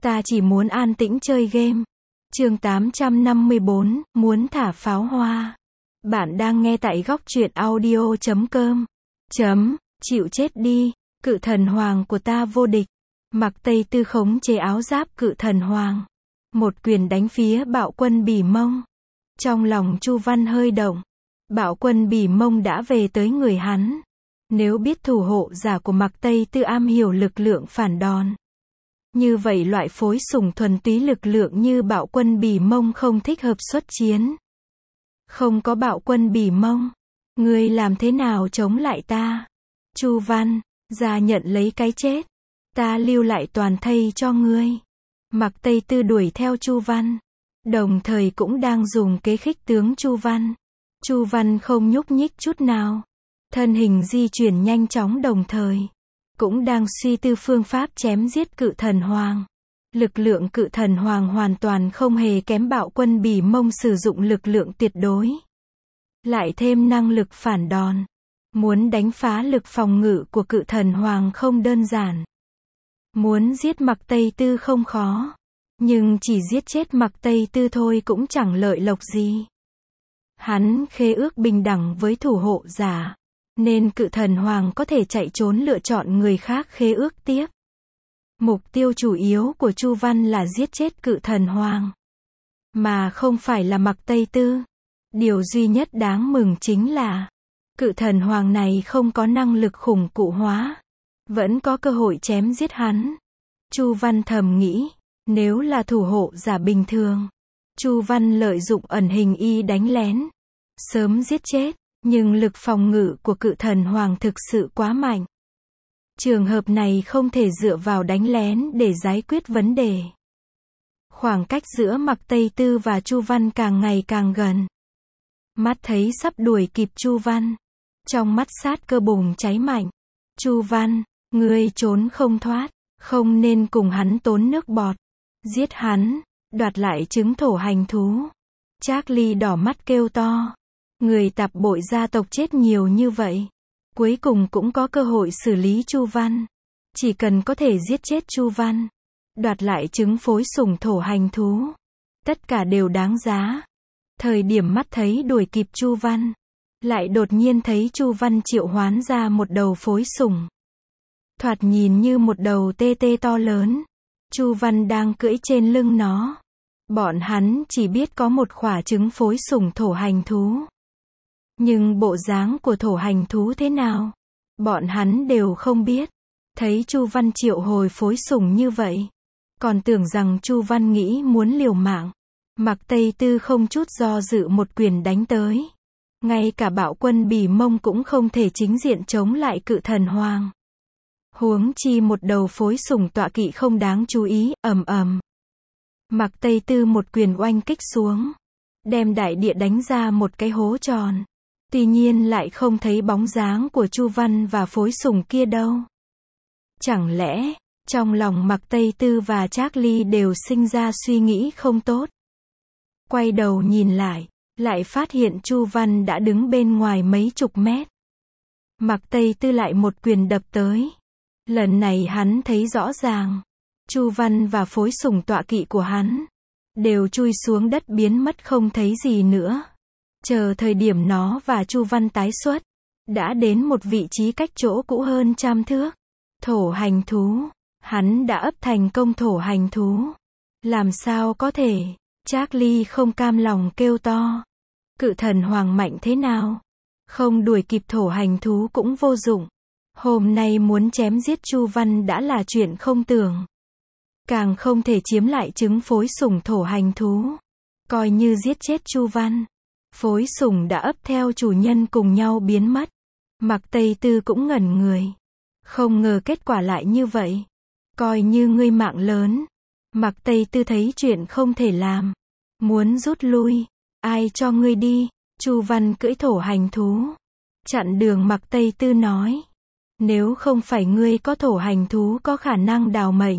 Ta chỉ muốn an tĩnh chơi game. Chương 854, muốn thả pháo hoa. Bạn đang nghe tại góc truyện audio.com. Chịu chết đi, cự thần hoàng của ta vô địch. Mặc Tây Tư khống chế áo giáp cự thần hoàng. Một quyền đánh phía bạo quân Bỉ Mông. Trong lòng Chu Văn hơi động. Bạo quân Bỉ Mông đã về tới người hắn. Nếu biết thủ hộ giả của Mặc Tây Tư am hiểu lực lượng phản đòn. Như vậy loại phối sủng thuần túy lực lượng như bạo quân Bỉ Mông không thích hợp xuất chiến. Không có bạo quân Bỉ Mông, ngươi làm thế nào chống lại ta? Chu Văn, ra nhận lấy cái chết. Ta lưu lại toàn thây cho ngươi. Mặc Tây Tư đuổi theo Chu Văn. Đồng thời cũng đang dùng kế khích tướng Chu Văn. Chu Văn không nhúc nhích chút nào. Thân hình di chuyển nhanh chóng đồng thời. Cũng đang suy tư phương pháp chém giết cự thần hoàng. Lực lượng cự thần hoàng hoàn toàn không hề kém bạo quân Bỉ Mông sử dụng lực lượng tuyệt đối. Lại thêm năng lực phản đòn. Muốn đánh phá lực phòng ngự của cự thần hoàng không đơn giản. Muốn giết Mặc Tây Tư không khó. Nhưng chỉ giết chết Mặc Tây Tư thôi cũng chẳng lợi lộc gì. Hắn khế ước bình đẳng với thủ hộ giả. Nên cự thần hoàng có thể chạy trốn lựa chọn người khác khế ước tiếp. Mục tiêu chủ yếu của Chu Văn là giết chết cự thần hoàng. Mà không phải là Mặc Tây Tư. Điều duy nhất đáng mừng chính là cự thần hoàng này không có năng lực khủng cụ hóa. Vẫn có cơ hội chém giết hắn. Chu Văn thầm nghĩ. Nếu là thủ hộ giả bình thường. Chu Văn lợi dụng ẩn hình y đánh lén. Sớm giết chết. Nhưng lực phòng ngự của cự thần hoàng thực sự quá mạnh. Trường hợp này không thể dựa vào đánh lén để giải quyết vấn đề. Khoảng cách giữa Mặc Tây Tư và Chu Văn càng ngày càng gần. Mắt thấy sắp đuổi kịp Chu Văn. Trong mắt sát cơ bùng cháy mạnh. Chu Văn, ngươi trốn không thoát, không nên cùng hắn tốn nước bọt. Giết hắn, đoạt lại trứng thổ hành thú. Charlie đỏ mắt kêu to. Người tạp bội gia tộc chết nhiều như vậy. Cuối cùng cũng có cơ hội xử lý Chu Văn. Chỉ cần có thể giết chết Chu Văn. Đoạt lại trứng phối sủng thổ hành thú. Tất cả đều đáng giá. Thời điểm mắt thấy đuổi kịp Chu Văn. Lại đột nhiên thấy Chu Văn triệu hoán ra một đầu phối sủng. Thoạt nhìn như một đầu tê tê to lớn. Chu Văn đang cưỡi trên lưng nó. Bọn hắn chỉ biết có một quả trứng phối sủng thổ hành thú. Nhưng bộ dáng của thổ hành thú thế nào? Bọn hắn đều không biết. Thấy Chu Văn triệu hồi phối sủng như vậy. Còn tưởng rằng Chu Văn nghĩ muốn liều mạng. Mặc Tây Tư không chút do dự một quyền đánh tới. Ngay cả bạo quân Bỉ Mông cũng không thể chính diện chống lại cự thần hoàng. Huống chi một đầu phối sủng tọa kỵ không đáng chú ý, ầm ầm. Mặc Tây Tư một quyền oanh kích xuống. Đem đại địa đánh ra một cái hố tròn. Tuy nhiên lại không thấy bóng dáng của Chu Văn và phối sủng kia đâu. Chẳng lẽ, trong lòng Mặc Tây Tư và Charlie đều sinh ra suy nghĩ không tốt. Quay đầu nhìn lại phát hiện Chu Văn đã đứng bên ngoài mấy chục mét. Mặc Tây Tư lại một quyền đập tới. Lần này hắn thấy rõ ràng. Chu Văn và phối sủng tọa kỵ của hắn đều chui xuống đất biến mất không thấy gì nữa. Chờ thời điểm nó và Chu Văn tái xuất, đã đến một vị trí cách chỗ cũ hơn 100 thước. Thổ hành thú, hắn đã ấp thành công thổ hành thú. Làm sao có thể? Charlie không cam lòng kêu to. Cự thần hoàng mạnh thế nào? Không đuổi kịp thổ hành thú cũng vô dụng. Hôm nay muốn chém giết Chu Văn đã là chuyện không tưởng. Càng không thể chiếm lại trứng phối sủng thổ hành thú. Coi như giết chết Chu Văn. Phối sủng đã ấp theo chủ nhân cùng nhau biến mất. Mặc Tây Tư cũng ngẩn người. Không ngờ kết quả lại như vậy. Coi như ngươi mạng lớn. Mặc Tây Tư thấy chuyện không thể làm. Muốn rút lui. Ai cho ngươi đi? Chu Văn cưỡi thổ hành thú. Chặn đường Mặc Tây Tư nói. Nếu không phải ngươi có thổ hành thú có khả năng đào mệnh.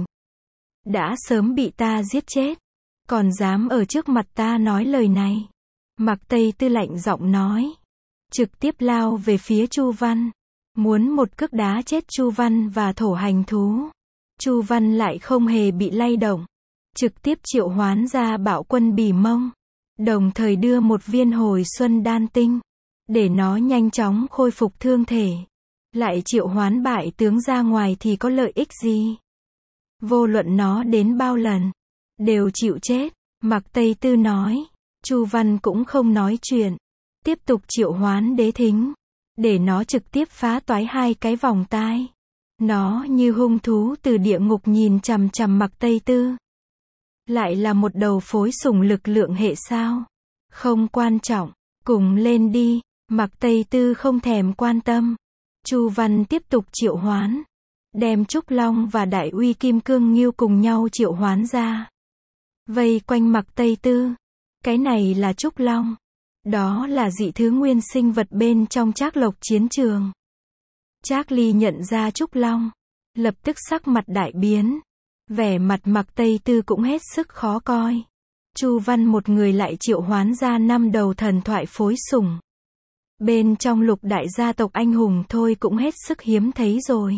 Đã sớm bị ta giết chết. Còn dám ở trước mặt ta nói lời này. Mặc Tây Tư lạnh giọng nói. Trực tiếp lao về phía Chu Văn. Muốn một cước đá chết Chu Văn và thổ hành thú. Chu Văn lại không hề bị lay động. trực tiếp triệu hoán ra bạo quân Bỉ Mông, đồng thời đưa một viên hồi xuân đan tinh, để nó nhanh chóng khôi phục thương thể. Lại triệu hoán bại tướng ra ngoài thì có lợi ích gì? Vô luận nó đến bao lần, đều chịu chết. Mạc Tây Tư nói. Chu Văn cũng không nói chuyện, tiếp tục triệu hoán đế thính, để nó trực tiếp phá toái hai cái vòng tai. Nó như hung thú từ địa ngục nhìn chằm chằm Mạc Tây Tư. Lại là một đầu phối sủng lực lượng hệ sao? Không quan trọng, cùng lên đi. Mạc Tây Tư không thèm quan tâm. Chu Văn tiếp tục triệu hoán, đem Trúc Long và Đại Uy Kim Cương Ngưu cùng nhau triệu hoán ra, vây quanh Mạc Tây Tư. Cái này là Trúc Long, đó là dị thứ nguyên sinh vật bên trong Trác Lộc chiến trường. Trác Ly nhận ra Trúc Long, lập tức sắc mặt đại biến, vẻ mặt Mạc Tây Tư cũng hết sức khó coi. Chu Văn một người lại triệu hoán ra 5 đầu thần thoại phối sủng. Bên trong lục đại gia tộc anh hùng thôi cũng hết sức hiếm thấy rồi.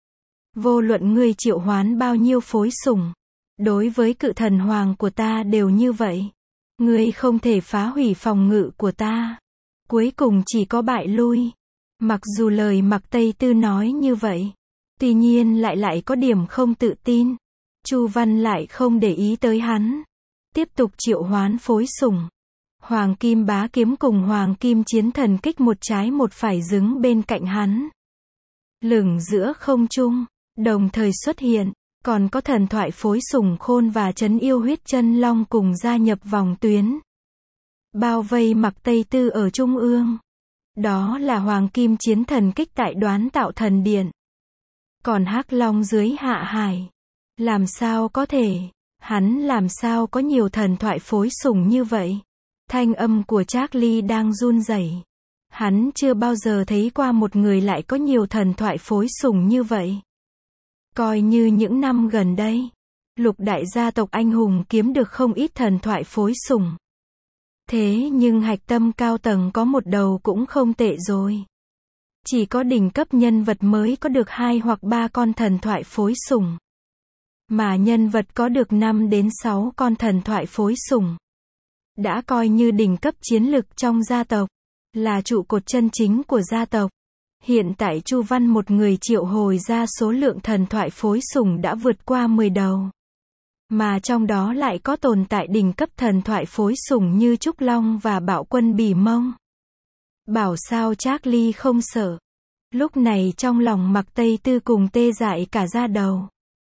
Vô luận ngươi triệu hoán bao nhiêu phối sủng, đối với cự thần hoàng của ta đều như vậy. Ngươi không thể phá hủy phòng ngự của ta. Cuối cùng chỉ có bại lui. Mặc dù lời Mạc Tây Tư nói như vậy, tuy nhiên lại có điểm không tự tin. Chu Văn lại không để ý tới hắn, tiếp tục triệu hoán phối sủng. Hoàng Kim Bá Kiếm cùng Hoàng Kim Chiến Thần Kích một trái một phải đứng bên cạnh hắn, lửng giữa không trung, đồng thời xuất hiện. Còn có thần thoại phối sủng Khôn và Trấn Yêu Huyết Chân Long cùng gia nhập vòng tuyến, bao vây Mạc Tây Tư ở trung ương. Đó là Hoàng Kim Chiến Thần Kích tại Đoán Tạo Thần Điện. Còn Hắc Long dưới Hạ Hải, làm sao có thể? Hắn làm sao có nhiều thần thoại phối sủng như vậy? Thanh âm của Trác Ly đang run rẩy. Hắn chưa bao giờ thấy qua một người lại có nhiều thần thoại phối sủng như vậy. Coi như những năm gần đây, lục đại gia tộc anh hùng kiếm được không ít thần thoại phối sủng. Thế nhưng hạch tâm cao tầng có một đầu cũng không tệ rồi. Chỉ có đỉnh cấp nhân vật mới có được 2 hoặc 3 con thần thoại phối sủng. Mà nhân vật có được 5 đến 6 con thần thoại phối sủng, đã coi như đỉnh cấp chiến lực trong gia tộc, là trụ cột chân chính của gia tộc. Hiện tại Chu Văn một người triệu hồi ra số lượng thần thoại phối sủng đã vượt qua 10 đầu. Mà trong đó lại có tồn tại đỉnh cấp thần thoại phối sủng như Trúc Long và Bạo Quân Bỉ Mông. Bảo sao Trác Ly không sợ. Lúc này trong lòng Mạc Tây Tư cùng tê dại cả da đầu.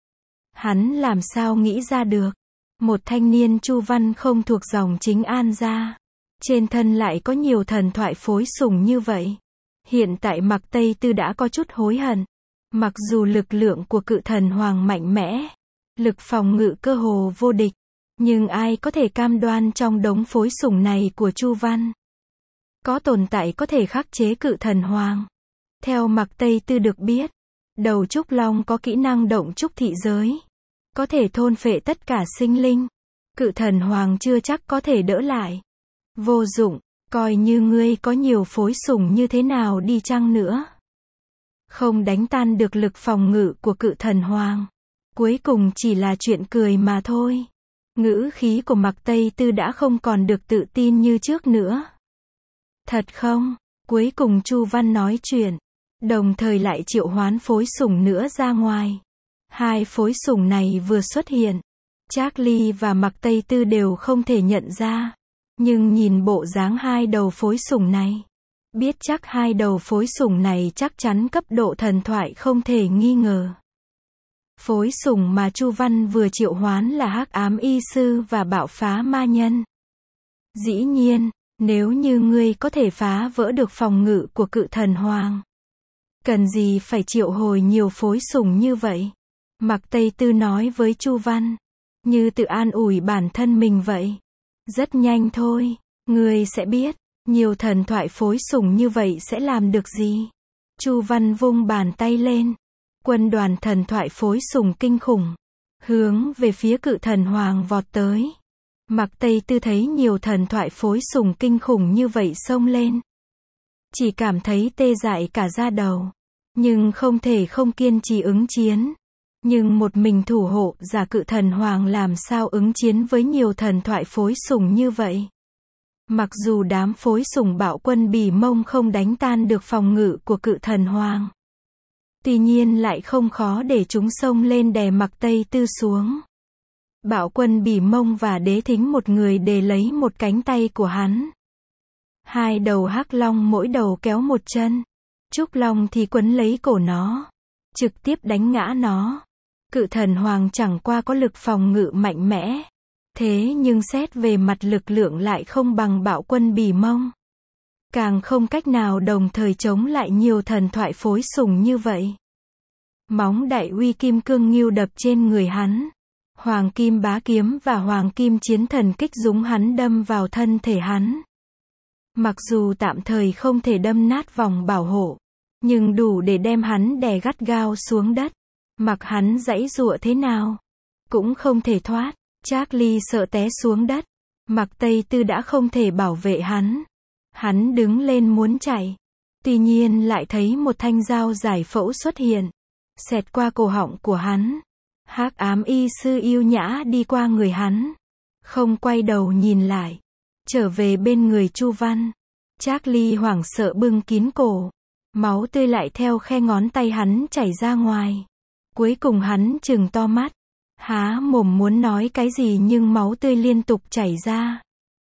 Hắn làm sao nghĩ ra được, một thanh niên Chu Văn không thuộc dòng chính An gia, trên thân lại có nhiều thần thoại phối sủng như vậy. Hiện tại Mạc Tây Tư đã có chút hối hận. Mặc dù lực lượng của cự thần hoàng mạnh mẽ, lực phòng ngự cơ hồ vô địch, nhưng ai có thể cam đoan trong đống phối sủng này của Chu Văn có tồn tại có thể khắc chế cự thần hoàng. Theo Mạc Tây Tư được biết, đầu Trúc Long có kỹ năng động trúc thị giới, có thể thôn phệ tất cả sinh linh. Cự thần hoàng chưa chắc có thể đỡ lại. Vô dụng, coi như ngươi có nhiều phối sủng như thế nào đi chăng nữa, không đánh tan được lực phòng ngự của cự thần hoàng. Cuối cùng chỉ là chuyện cười mà thôi. Ngữ khí của Mạc Tây Tư đã không còn được tự tin như trước nữa. Thật không? Cuối cùng Chu Văn nói chuyện, đồng thời lại triệu hoán phối sủng nữa ra ngoài. 2 phối sủng này vừa xuất hiện, Trác Ly và Mạc Tây Tư đều không thể nhận ra. Nhưng nhìn bộ dáng 2 đầu phối sủng này, biết chắc 2 đầu phối sủng này chắc chắn cấp độ thần thoại không thể nghi ngờ. Phối sủng mà Chu Văn vừa triệu hoán là Hắc Ám Y Sư và Bạo Phá Ma Nhân. Dĩ nhiên, nếu như ngươi có thể phá vỡ được phòng ngự của cự thần hoàng, cần gì phải triệu hồi nhiều phối sủng như vậy? Mạc Tây Tư nói với Chu Văn, như tự an ủi bản thân mình vậy. Rất nhanh thôi, ngươi sẽ biết, nhiều thần thoại phối sủng như vậy sẽ làm được gì. Chu Văn vung bàn tay lên, quân đoàn thần thoại phối sủng kinh khủng, hướng về phía cự thần hoàng vọt tới. Mạc Tây Tư thấy nhiều thần thoại phối sủng kinh khủng như vậy xông lên, chỉ cảm thấy tê dại cả da đầu, nhưng không thể không kiên trì ứng chiến. Nhưng một mình thủ hộ giả cự thần hoàng làm sao ứng chiến với nhiều thần thoại phối sủng như vậy? Mặc dù đám phối sủng bạo quân Bỉ Mông không đánh tan được phòng ngự của cự thần hoàng, tuy nhiên lại không khó để chúng xông lên đè Mạc Tây Tư xuống. Bạo quân Bỉ Mông và Đế Thính một người để lấy một cánh tay của hắn. Hai đầu hắc long mỗi đầu kéo một chân. Trúc long thì quấn lấy cổ nó, trực tiếp đánh ngã nó. Cự thần hoàng chẳng qua có lực phòng ngự mạnh mẽ, thế nhưng xét về mặt lực lượng lại không bằng bạo quân Bỉ Mông. Càng không cách nào đồng thời chống lại nhiều thần thoại phối sủng như vậy. Móng đại uy kim cương ngưu đập trên người hắn. Hoàng kim bá kiếm và hoàng kim chiến thần kích dũng hắn đâm vào thân thể hắn. Mặc dù tạm thời không thể đâm nát vòng bảo hộ, nhưng đủ để đem hắn đè gắt gao xuống đất. Mặc hắn giãy giụa thế nào, cũng không thể thoát. Charlie sợ té xuống đất. Mạc Tây Tư đã không thể bảo vệ hắn. Hắn đứng lên muốn chạy. Tuy nhiên lại thấy một thanh dao giải phẫu xuất hiện, xẹt qua cổ họng của hắn. Hắc ám y sư yêu nhã đi qua người hắn, không quay đầu nhìn lại, trở về bên người Chu Văn. Charlie hoảng sợ bưng kín cổ, máu tươi lại theo khe ngón tay hắn chảy ra ngoài. Cuối cùng hắn trừng to mắt, há mồm muốn nói cái gì nhưng máu tươi liên tục chảy ra.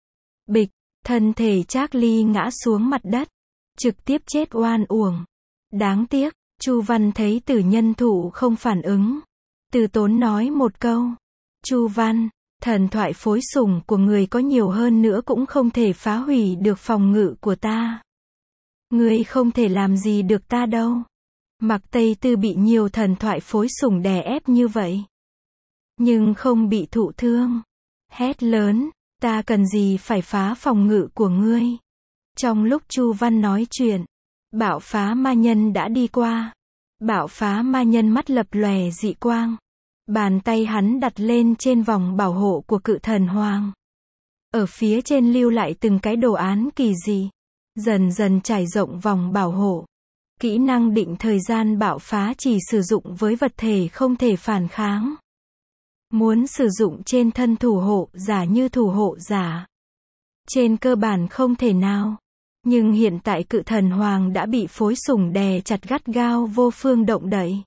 Bịch, thân thể Charlie ngã xuống mặt đất, trực tiếp chết oan uổng. Đáng tiếc, Chu Văn thấy Tử Nhân Thụ không phản ứng, từ tốn nói một câu. Chu Văn, thần thoại phối sủng của người có nhiều hơn nữa cũng không thể phá hủy được phòng ngự của ta. Ngươi không thể làm gì được ta đâu. Mạc Tây Tư bị nhiều thần thoại phối sủng đè ép như vậy, nhưng không bị thụ thương. Hét lớn, ta cần gì phải phá phòng ngự của ngươi. Trong lúc Chu Văn nói chuyện, bạo phá ma nhân đã đi qua. Bạo phá ma nhân mắt lập lòe dị quang. Bàn tay hắn đặt lên trên vòng bảo hộ của cự thần hoàng. Ở phía trên lưu lại từng cái đồ án kỳ dị, dần dần trải rộng vòng bảo hộ. Kỹ năng định thời gian bạo phá chỉ sử dụng với vật thể không thể phản kháng. Muốn sử dụng trên thân thủ hộ giả như thủ hộ giả, trên cơ bản không thể nào. Nhưng hiện tại cự thần hoàng đã bị phối sủng đè chặt gắt gao vô phương động đậy.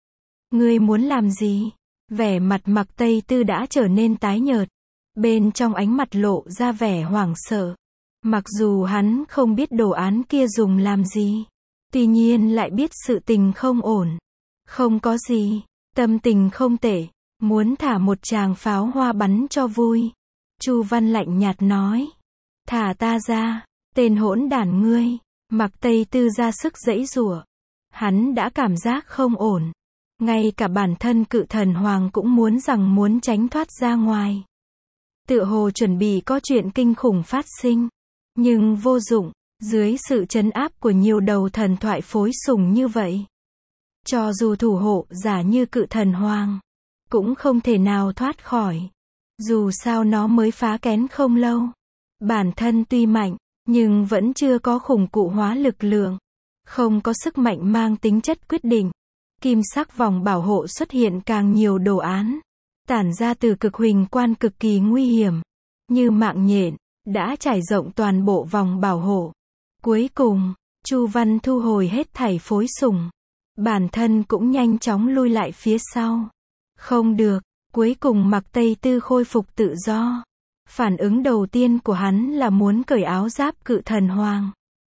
Ngươi muốn làm gì? Vẻ mặt Mạc Tây Tư đã trở nên tái nhợt. Bên trong ánh mặt lộ ra vẻ hoảng sợ. Mặc dù hắn không biết đồ án kia dùng làm gì, tuy nhiên lại biết sự tình không ổn. Không có gì, tâm tình không tệ, muốn thả một tràng pháo hoa bắn cho vui. Chu Văn lạnh nhạt nói. Thả ta ra, tên hỗn đản ngươi. Mạc Tây Tư ra sức giãy giụa. Hắn đã cảm giác không ổn. Ngay cả bản thân cự thần hoàng cũng muốn tránh thoát ra ngoài. Tựa hồ chuẩn bị có chuyện kinh khủng phát sinh. Nhưng vô dụng, dưới sự trấn áp của nhiều đầu thần thoại phối sủng như vậy. Cho dù thủ hộ giả như cự thần hoàng, cũng không thể nào thoát khỏi. Dù sao nó mới phá kén không lâu. Bản thân tuy mạnh, nhưng vẫn chưa có khủng cụ hóa lực lượng. Không có sức mạnh mang tính chất quyết định. Kim sắc vòng bảo hộ xuất hiện càng nhiều đồ án, tản ra từ cực huỳnh quang cực kỳ nguy hiểm, như mạng nhện, đã trải rộng toàn bộ vòng bảo hộ. Cuối cùng, Chu Văn thu hồi hết thảy phối sủng. Bản thân cũng nhanh chóng lui lại phía sau. Không được, cuối cùng Mạc Tây Tư khôi phục tự do. Phản ứng đầu tiên của hắn là muốn cởi áo giáp cự thần hoàng.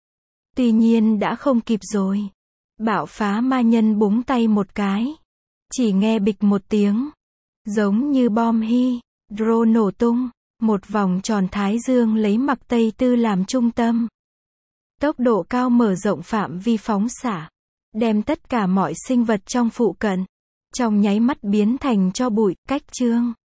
Tuy nhiên đã không kịp rồi. Bạo phá ma nhân búng tay một cái. Chỉ nghe bịch một tiếng. Giống như bom hydro nổ tung. Một vòng tròn thái dương lấy Mạc Tây Tư làm trung tâm. Tốc độ cao mở rộng phạm vi phóng xạ. Đem tất cả mọi sinh vật trong phụ cận, trong nháy mắt biến thành tro bụi, cách chương.